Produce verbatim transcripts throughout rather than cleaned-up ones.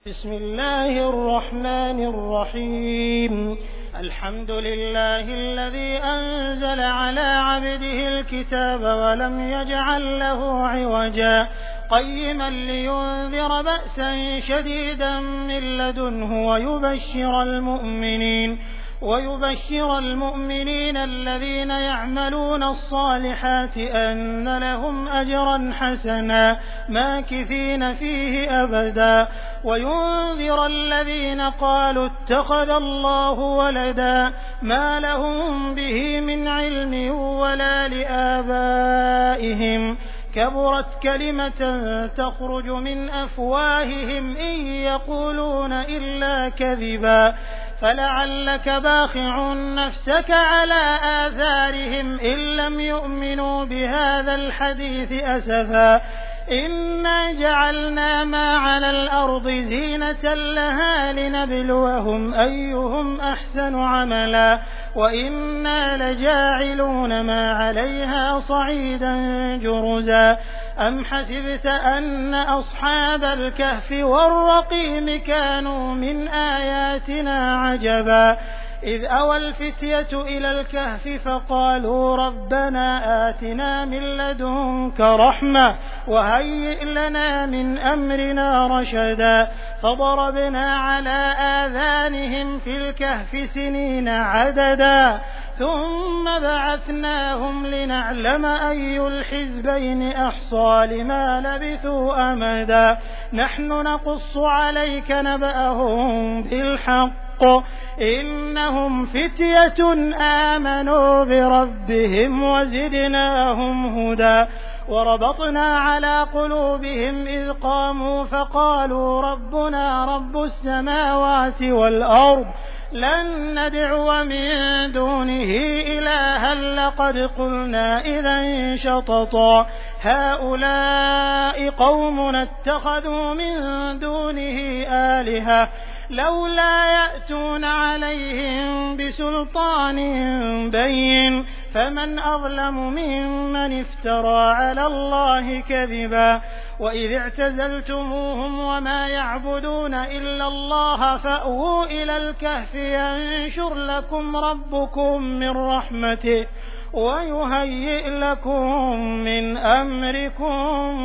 بسم الله الرحمن الرحيم. الحمد لله الذي أنزل على عبده الكتاب ولم يجعل له عوجا قيما لينذر بأسا شديدا من لدنه ويبشر المؤمنين ويبشر المؤمنين الذين يعملون الصالحات أن لهم أجرا حسنا ماكثين فيه أبدا وينذر الذين قالوا اتخذ الله ولدا ما لهم به من علم ولا لآبائهم كبرت كلمة تخرج من أفواههم إن يقولون إلا كذبا فلعلك باخع نفسك على آثارهم إن لم يؤمنوا بهذا الحديث أسفا إنا جعلنا ما على الأرض زينة لها لنبلوهم أيهم أحسن عملا وإنا لجاعلون ما عليها صعيدا جرزا أم حسبت أن أصحاب الكهف والرقيم كانوا من آياتنا عجبا إذ أوى الفتية إلى الكهف فقالوا ربنا آتنا من لدنك رحمة وهيئ لنا من أمرنا رشدا فضربنا على آذانهم في الكهف سنين عددا ثم بعثناهم لنعلم أي الحزبين أحصى لما لبثوا أمدا نحن نقص عليك نبأهم بالحق إنهم فتية آمنوا بربهم وزدناهم هدى وربطنا على قلوبهم إذ قاموا فقالوا ربنا رب السماوات والأرض لن ندعو من دونه إلها لقد قلنا إذا شططا هؤلاء قومنا اتخذوا من دونه آلهة لولا يأتون عليهم بسلطان بين فمن أظلم ممن افترى على الله كذبا وإذ اعتزلتموهم وما يعبدون إلا الله فأووا إلى الكهف ينشر لكم ربكم من رحمته ويهيئ لكم من أمركم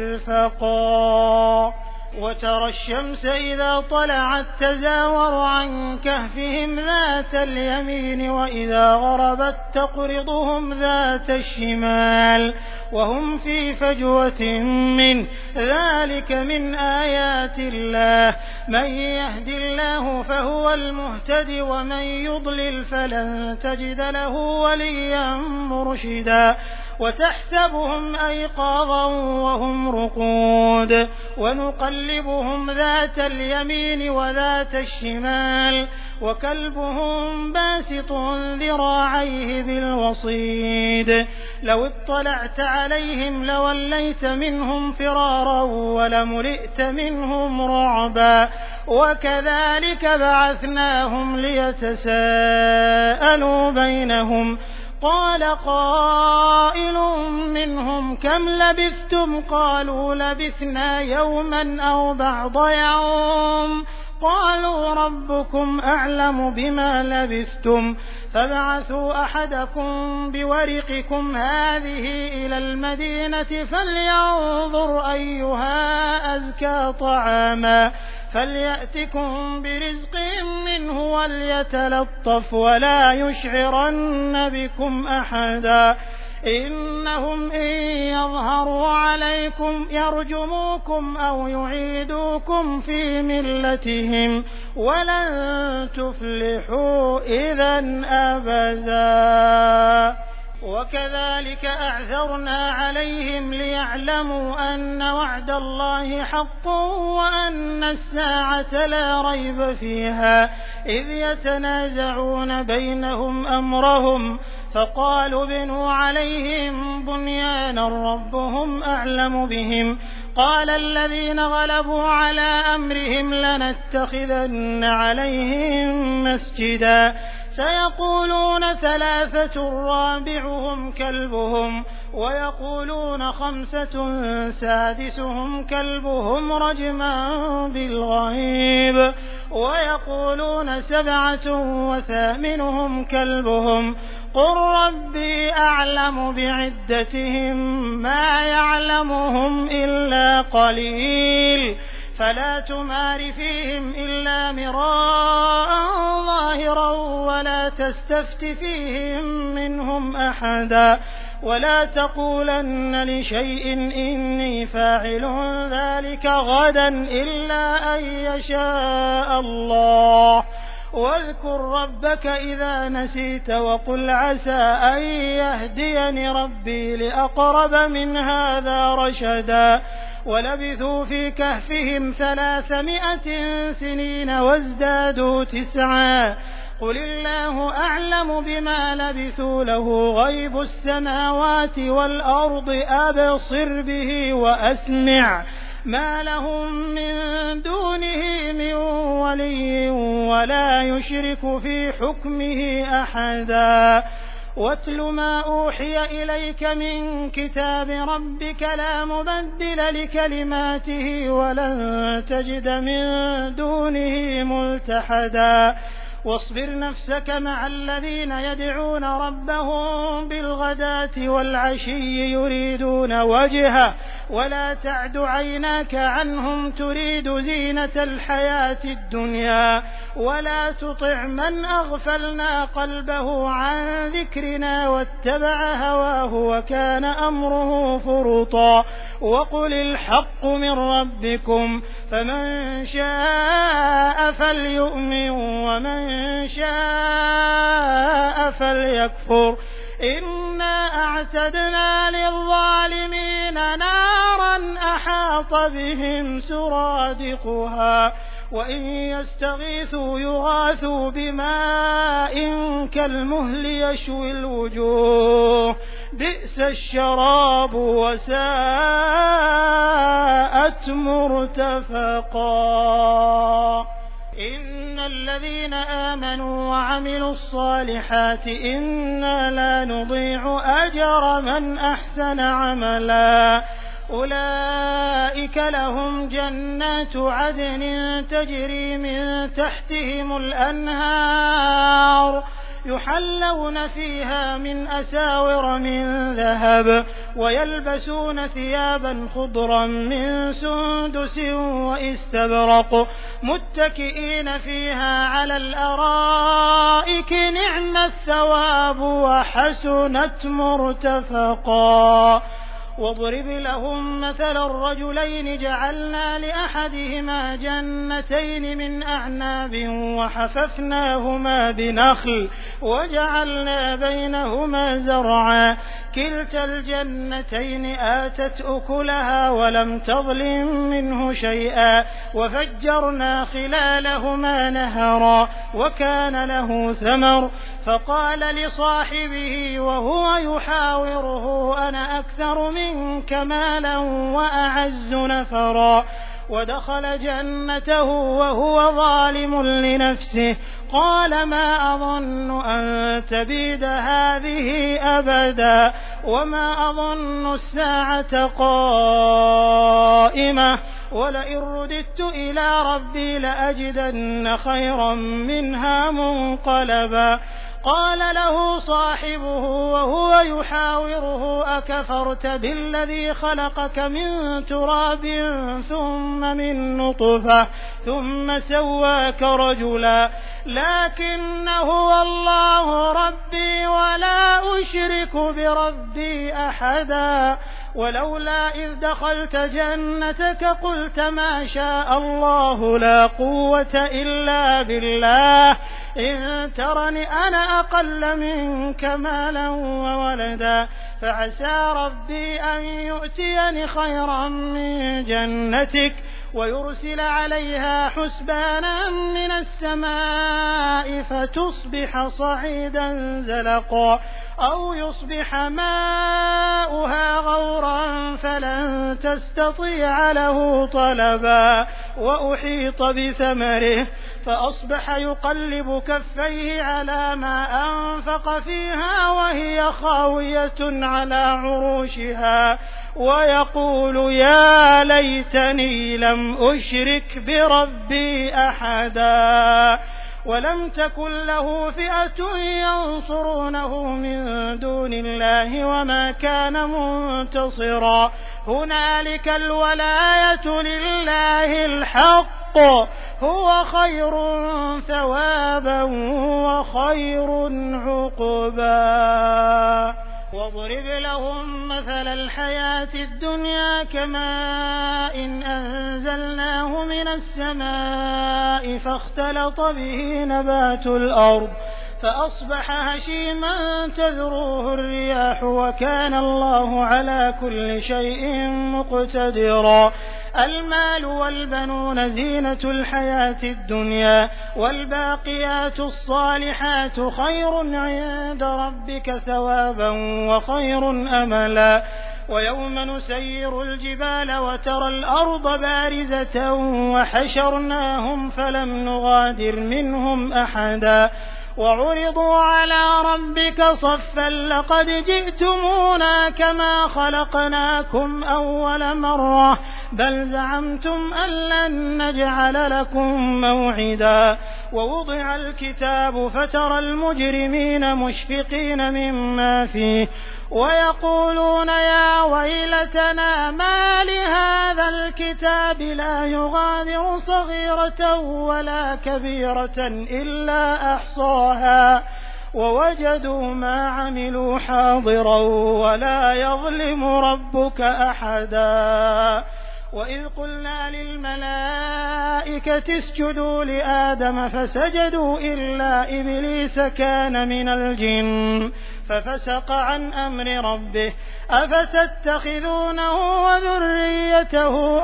مرفقا وترى الشمس إذا طلعت تزاور عن كهفهم ذات اليمين وإذا غربت تقرضهم ذات الشمال وهم في فجوة منه ذلك من آيات الله من يهد الله فهو المهتد ومن يضلل فلن تجد له وليا مرشدا وتحسبهم أيقاظا وهم رقود ونقلبهم ذات اليمين وذات الشمال وكلبهم باسط ذراعيه بالوصيد لو اطلعت عليهم لوليت منهم فرارا ولملئت منهم رعبا وكذلك بعثناهم ليتساءلوا بينهم قال قائل منهم كم لبثتم قالوا لبثنا يوما أو بعض يوم قالوا ربكم أعلم بما لبثتم فابعثوا أحدكم بورقكم هذه إلى المدينة فلينظر أيها أزكى طعاما فليأتكم برزق منه وليتلطف ولا يشعرن بكم أحدا إنهم إن يظهروا عليكم يرجموكم أو يعيدوكم في ملتهم ولن تفلحوا إذا أبدا وكذلك أعثرنا عليهم ليعلموا أن وعد الله حق وأن الساعة لا ريب فيها إذ يتنازعون بينهم أمرهم فقالوا ابنوا عليهم بنيانا ربهم أعلم بهم قال الذين غلبوا على أمرهم لنتخذن عليهم مسجدا سيقولون ثلاثة رابعهم كلبهم ويقولون خمسة سادسهم كلبهم رجما بالغيب ويقولون سبعة وثامنهم كلبهم قل ربي أعلم بعدتهم ما يعلمهم إلا قليل فلا تمار فيهم إلا مراء ظاهرا ولا تستفت فيهم منهم أحدا ولا تقولن لشيء إني فاعل ذلك غدا إلا أن يشاء الله واذكر ربك إذا نسيت وقل عسى أن يهديني ربي لأقرب من هذا رشدا ولبثوا في كهفهم ثلاثمائة سنين وازدادوا تسعا قل الله أعلم بما لبثوا له غيب السماوات والأرض أبصر به وأسمع ما لهم من دونه من ولي ولا يشرك في حكمه أحدا واتل ما أوحي إليك من كتاب ربك لا مبدل لكلماته ولن تجد من دونه ملتحدا واصبر نفسك مع الذين يدعون ربهم بالغداة والعشي يريدون وجهه ولا تعد عيناك عنهم تريد زينة الحياة الدنيا ولا تطع من أغفلنا قلبه عن ذكرنا واتبع هواه وكان أمره فرطا وقل الحق من ربكم فمن شاء فليؤمن ومن شاء فليكفر إنا أعتدنا للظالمين نارا أحاط بهم سرادقها وإن يستغيثوا يغاثوا بماء كالمهل يشوي الوجوه بئس الشراب وساءت مرتفقا إن الذين آمنوا وعملوا الصالحات إنا لا نضيع أجر من أحسن عملا أولئك لهم جنات عدن تجري من تحتهم الأنهار يحلون فيها من أساور من ذهب ويلبسون ثيابا خضرا من سندس وإستبرق متكئين فيها على الأرائك نعم الثواب وحسنت مرتفقا واضرب لهم مثل الرجلين جعلنا لأحدهما جنتين من أعناب وحففناهما بنخل وجعلنا بينهما زرعا كلتا الجنتين آتت أكلها ولم تظلم منه شيئا وفجرنا خلالهما نهرا وكان له ثمر فقال لصاحبه وهو يحاوره أنا أكثر منك مالا وأعز نفرا ودخل جنته وهو ظالم لنفسه قال ما أظن أن تبيد هذه أبدا وما أظن الساعة قائمة ولئن رددت إلى ربي لأجدن خيرا منها منقلبا قال له صاحبه وهو يحاوره أكفرت بالذي خلقك من تراب ثم من نطفة ثم سواك رجلا لكن هو الله ربي ولا أشرك بربي أحدا ولولا إذ دخلت جنتك قلت ما شاء الله لا قوة إلا بالله إن ترني أنا أقل منك مالا وولدا فعسى ربي أن يؤتيني خيرا من جنتك ويرسل عليها حسبانا من السماء فتصبح صعيدا زلقا أو يصبح ماؤها غورا فلن تستطيع له طلبا وأحيط بثمره فأصبح يقلب كفيه على ما أنفق فيها وهي خاوية على عروشها ويقول يا ليتني لم أشرك بربي أحدا ولم تكن له فئة ينصرونه من دون الله وما كان منتصرا هنالك الولاية لله الحق هو خير ثوابا وخير عقبا واضرب لهم مثل الحياة الدنيا كماء إن أنزلناه من السماء فاختلط به نبات الأرض فأصبح هشيما تذروه الرياح وكان الله على كل شيء مقتدرا المال والبنون زينة الحياة الدنيا والباقيات الصالحات خير عند ربك ثوابا وخير أملا ويوم نسير الجبال وترى الأرض بارزة وحشرناهم فلم نغادر منهم أحدا وعرضوا على ربك صفا لقد جئتمونا كما خلقناكم أول مرة بل زعمتم أن لن نجعل لكم موعدا ووضع الكتاب فترى المجرمين مشفقين مما فيه ويقولون يا ويلتنا ما لهذا الكتاب لا يغادر صغيرة ولا كبيرة إلا أحصاها ووجدوا ما عملوا حاضرا ولا يظلم ربك أحدا وإذ قلنا للملائكة اسجدوا لآدم فسجدوا إلا إبليس كان من الجن ففسق عن أمر ربه أفتتخذونه وذريته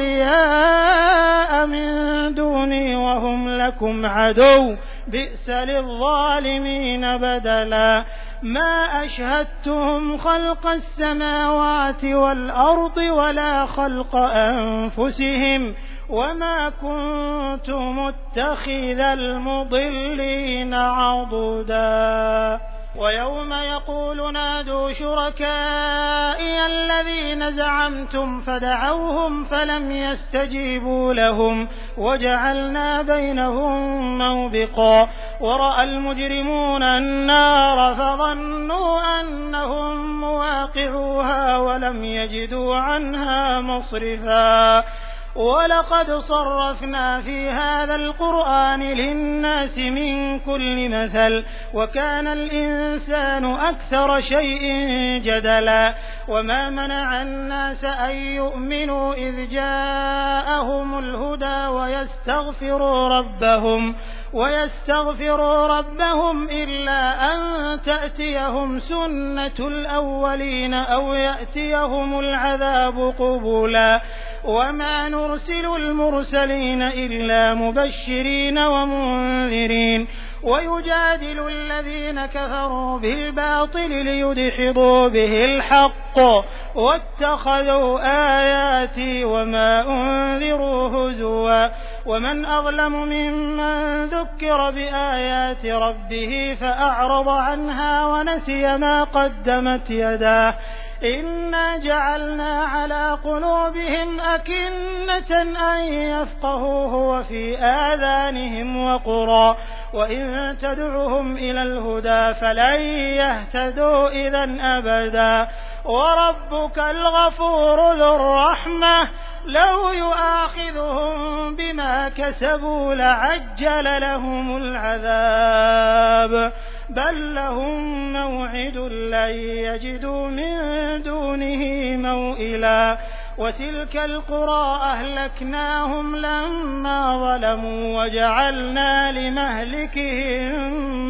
أولياء من دوني وهم لكم عدو بئس للظالمين بدلا ما أشهدتهم خلق السماوات والأرض ولا خلق أنفسهم وما كنت متخذ المضلين عضدا ويوم يقول نادوا شركائي الذين زعمتم فدعوهم فلم يستجيبوا لهم وجعلنا بينهم موبقا ورأى المجرمون النار فظنوا أنهم مواقعوها ولم يجدوا عنها مصرفا ولقد صرفنا في هذا القرآن للناس من كل مثل وكان الإنسان أكثر شيء جدلا وما منع الناس أن يؤمنوا إذ جاءهم الهدى ويستغفروا ربهم ويستغفروا ربهم إلا أن تأتيهم سنة الأولين أو يأتيهم العذاب قبلا وما نرسل المرسلين إلا مبشرين ومنذرين ويجادل الذين كفروا بالباطل ليدحضوا به الحق واتخذوا آياتي وما أنذروا هزوا ومن أظلم ممن ذكر بآيات ربه فأعرض عنها ونسي ما قدمت يداه إنا جعلنا على قلوبهم أكنة أن يفقهوه وفي آذانهم وقرا وإن تدعهم إلى الهدى فلن يهتدوا إذا أبدا وربك الغفور ذو الرحمة لو يؤاخذهم بما كسبوا لعجل لهم العذاب بل لهم موعد لن يجدوا من دونه موئلا وتلك القرى أهلكناهم لما ظلموا وجعلنا لمهلكهم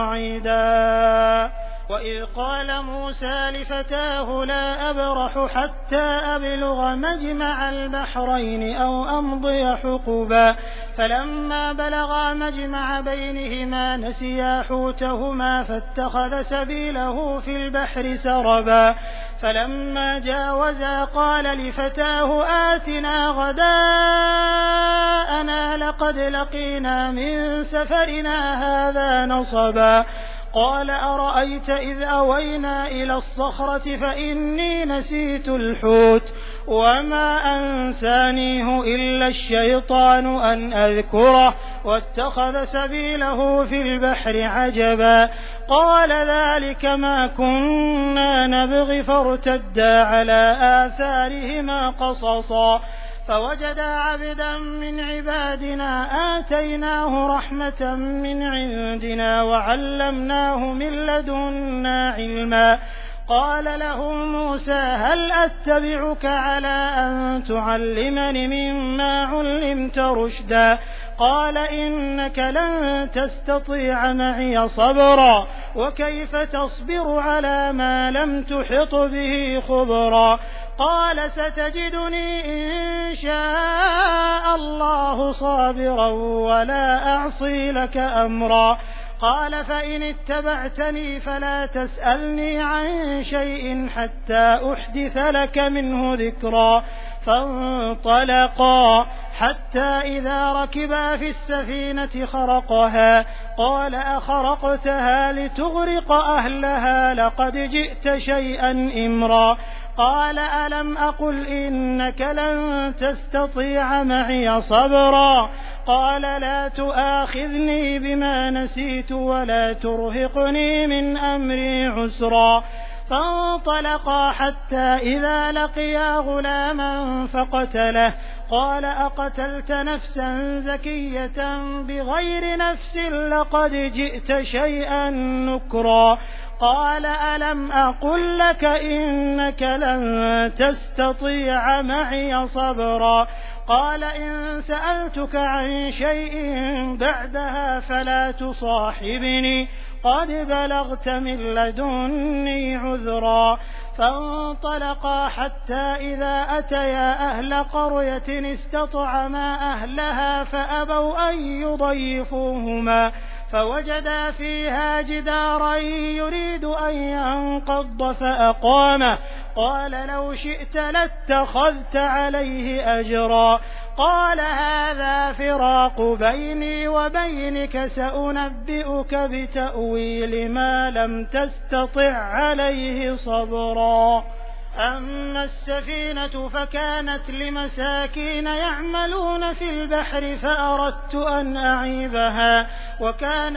موعدا وإذ قال موسى لفتاه لا أبرح حتى أبلغ مجمع البحرين أو أمضي حقبا فلما بلغا مجمع بينهما نسيا حوتهما فاتخذ سبيله في البحر سربا فلما جاوزا قال لفتاه آتنا غداءنا لقد لقينا من سفرنا هذا نصبا قال أرأيت إذ أوينا إلى الصخرة فإني نسيت الحوت وما أنسانيه إلا الشيطان أن أذكره واتخذ سبيله في البحر عجبا قال ذلك ما كنا نبغي فارتدا على آثارهما قصصا فوجدا عبدا من عبادنا آتيناه رحمة من عندنا وعلمناه من لدنا علما قال له موسى هل أتبعك على أن تعلمني مما علمت رشدا قال إنك لن تستطيع معي صبرا وكيف تصبر على ما لم تحط به خبرا قال ستجدني إن شاء الله صابرا ولا أعصي لك أمرا قال فإن اتبعتني فلا تسألني عن شيء حتى أحدث لك منه ذكرا فانطلقا حتى إذا ركبا في السفينة خرقها قال أخرقتها لتغرق أهلها لقد جئت شيئا إمرا قال ألم أقل إنك لن تستطيع معي صبرا قال لا تؤاخذني بما نسيت ولا ترهقني من أمري عسرا فانطلقا حتى إذا لقيا غلاما فقتله قال أقتلت نفسا زكية بغير نفس لقد جئت شيئا نكرا قال ألم أقل لك إنك لن تستطيع معي صبرا قال إن سألتك عن شيء بعدها فلا تصاحبني قد بلغت من لدني عذرا فانطلقا حتى إذا أتيا أهل قرية استطعما أهلها فأبوا أن يضيفوهما فوجدا فيها جدارا يريد أن ينقض فأقامه قال لو شئت لاتخذت عليه أجرا قال هذا فراق بيني وبينك سأنبئك بتأويل ما لم تستطع عليه صبرا أما السفينة فكانت لمساكين يعملون في البحر فأردت أن أعيبها وكان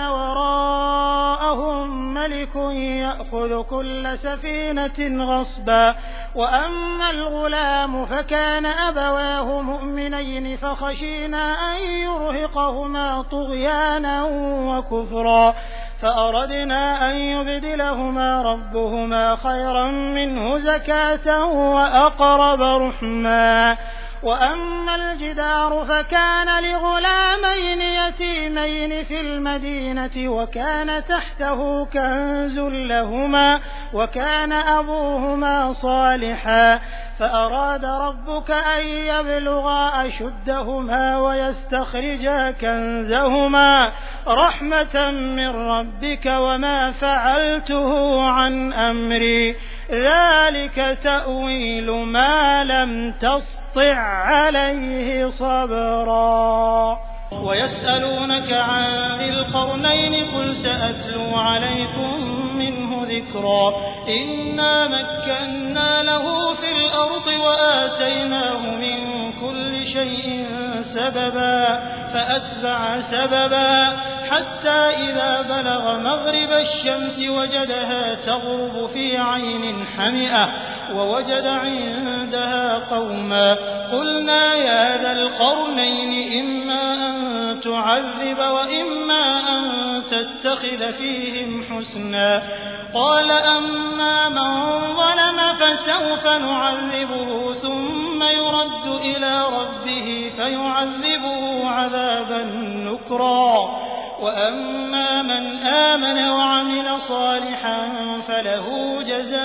وراءهم ملك يأخذ كل سفينة غصبا وأما الغلام فكان أبواه مؤمنين فخشينا أن يرهقهما طغيانا وكفرا فأردنا أن يبدلهما ربهما خيرا منه زكاة وأقرب رحما وأما الجدار فكان لغلامين يتيمين في المدينة وكان تحته كنز لهما وكان أبوهما صالحا فأراد ربك أن يبلغا أشدهما ويستخرجا كنزهما رحمة من ربك وما فعلته عن أمري ذلك تأويل ما لم تسطع عليه صبرا ويسألونك عن ذي القرنين قل سأتلو عليكم منه ذكرا إنا مكنا له في الأرض وآتيناه من كل شيء سببا فأتبع سببا حتى إذا بلغ مغرب الشمس وجدها تغرب في عين حمئة ووجد عندها قوما قلنا يا ذا القرنين إما أن تعذب وإما أن تتخذ فيهم حسنا قال أما من ظلم فسوف نعذبه ثم يرد إلى ربه فيعذبه عذابا نكرا وأما من آمن وعمل صالحا فله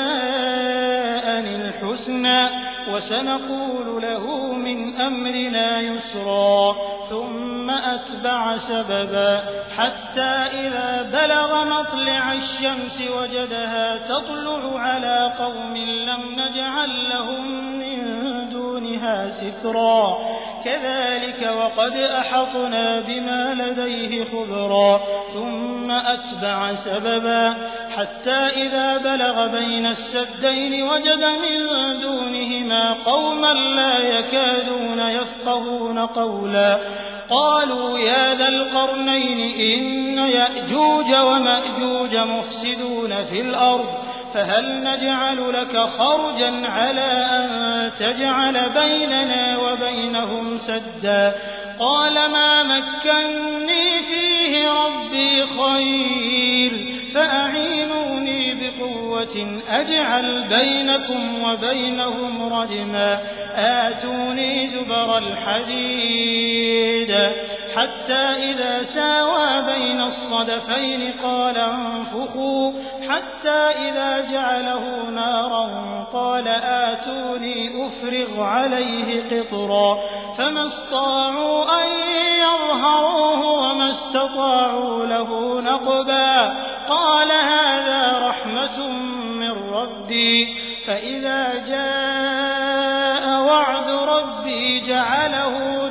جزاء الحسنى وسنقول له من أمرنا يسرا ثم أتبع سببا حتى إذا بلغ مطلع الشمس وجدها تطلع على قوم لم نجعل لهم من دونها سترا كذلك وقد أحطنا بما لديه خبرا ثم أتبع سببا حتى إذا بلغ بين السدين وجد من دونهما قوما لا يكادون يفقهون قولا قالوا يا ذا القرنين إن يأجوج ومأجوج مفسدون في الأرض فهل نجعل لك خرجا على أن تجعل بيننا وبينهم سدا قال ما مكني فيه ربي خير فأعينوني بقوة أجعل بينكم وبينهم رجما آتوني زبر الحديد حتى إذا ساوى بين الصدفين قال انفخوا حتى إذا جعله نارا قال آتوني أفرغ عليه قطرا فما استطاعوا أن يظهروه وما استطاعوا له نقبا قال هذا رحمة من ربي فإذا جاء وعد ربي جعله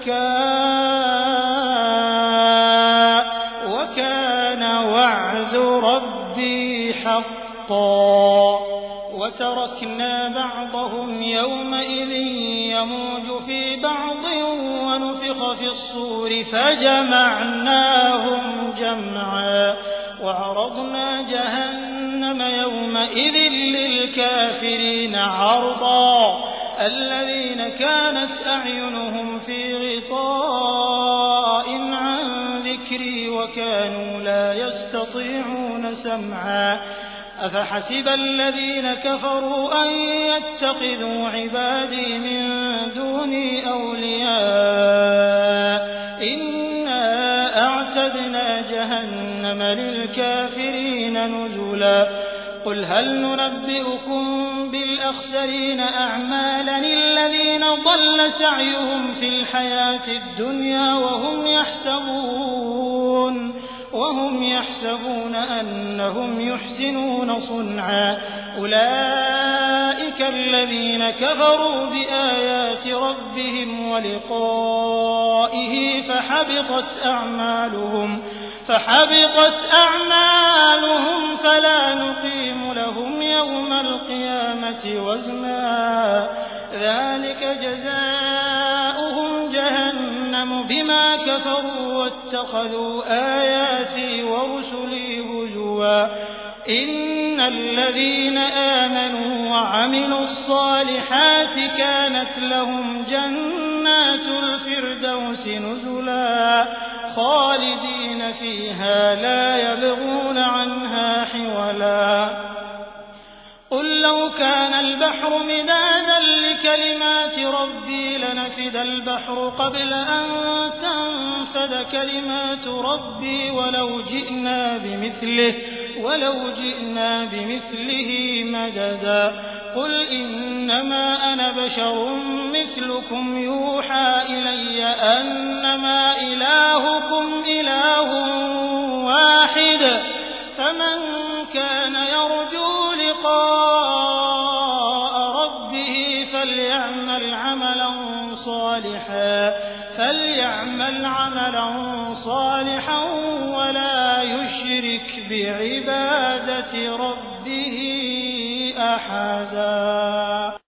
دكاء وكان وعد ربي حقا وتركنا بعضهم يومئذ يموج في بعض ونفخ في الصور فجمعناهم جمعا وعرضنا جهنم يومئذ للكافرين عرضا الذين كانت أعينهم في غطاء عن ذكري وكانوا لا يستطيعون سمعا أفحسب الذين كفروا أن يتخذوا عبادي من دوني أولياء إنا أعتدنا جهنم للكافرين نزلا قل هل ننبئكم بالأخسرين أعمالا الذين ضل سعيهم في الحياة الدنيا وهم يحسبون وهم يحسبون أنهم يحسنون صنعا أولئك الذين كفروا بآيات ربهم ولقائه فحبطت أعمالهم فحبطت أعمالهم فلا نقيم لهم يوم القيامة وزنا ذلك جزاؤهم جهنم بما كفروا واتخذوا آياتي ورسلي هزوا إن الذين آمنوا وعملوا الصالحات كانت لهم جنات الفردوس نزلا خالدين فيها لا يبغون عنها حولا قل لو كان البحر مدادا لكلمات ربي لنفد البحر قبل أن تنفد كلمات ربي ولو جئنا بمثله ولو جئنا بمثله مددا قل إنما أنا بشر مثلكم يوحى إلي أنما إلهكم إله واحد فمن كان يرجو لقاء ربه فليعمل عملا صالحا فليعمل عملا صالحا ولا يشرك بعبادة ربه أحدا.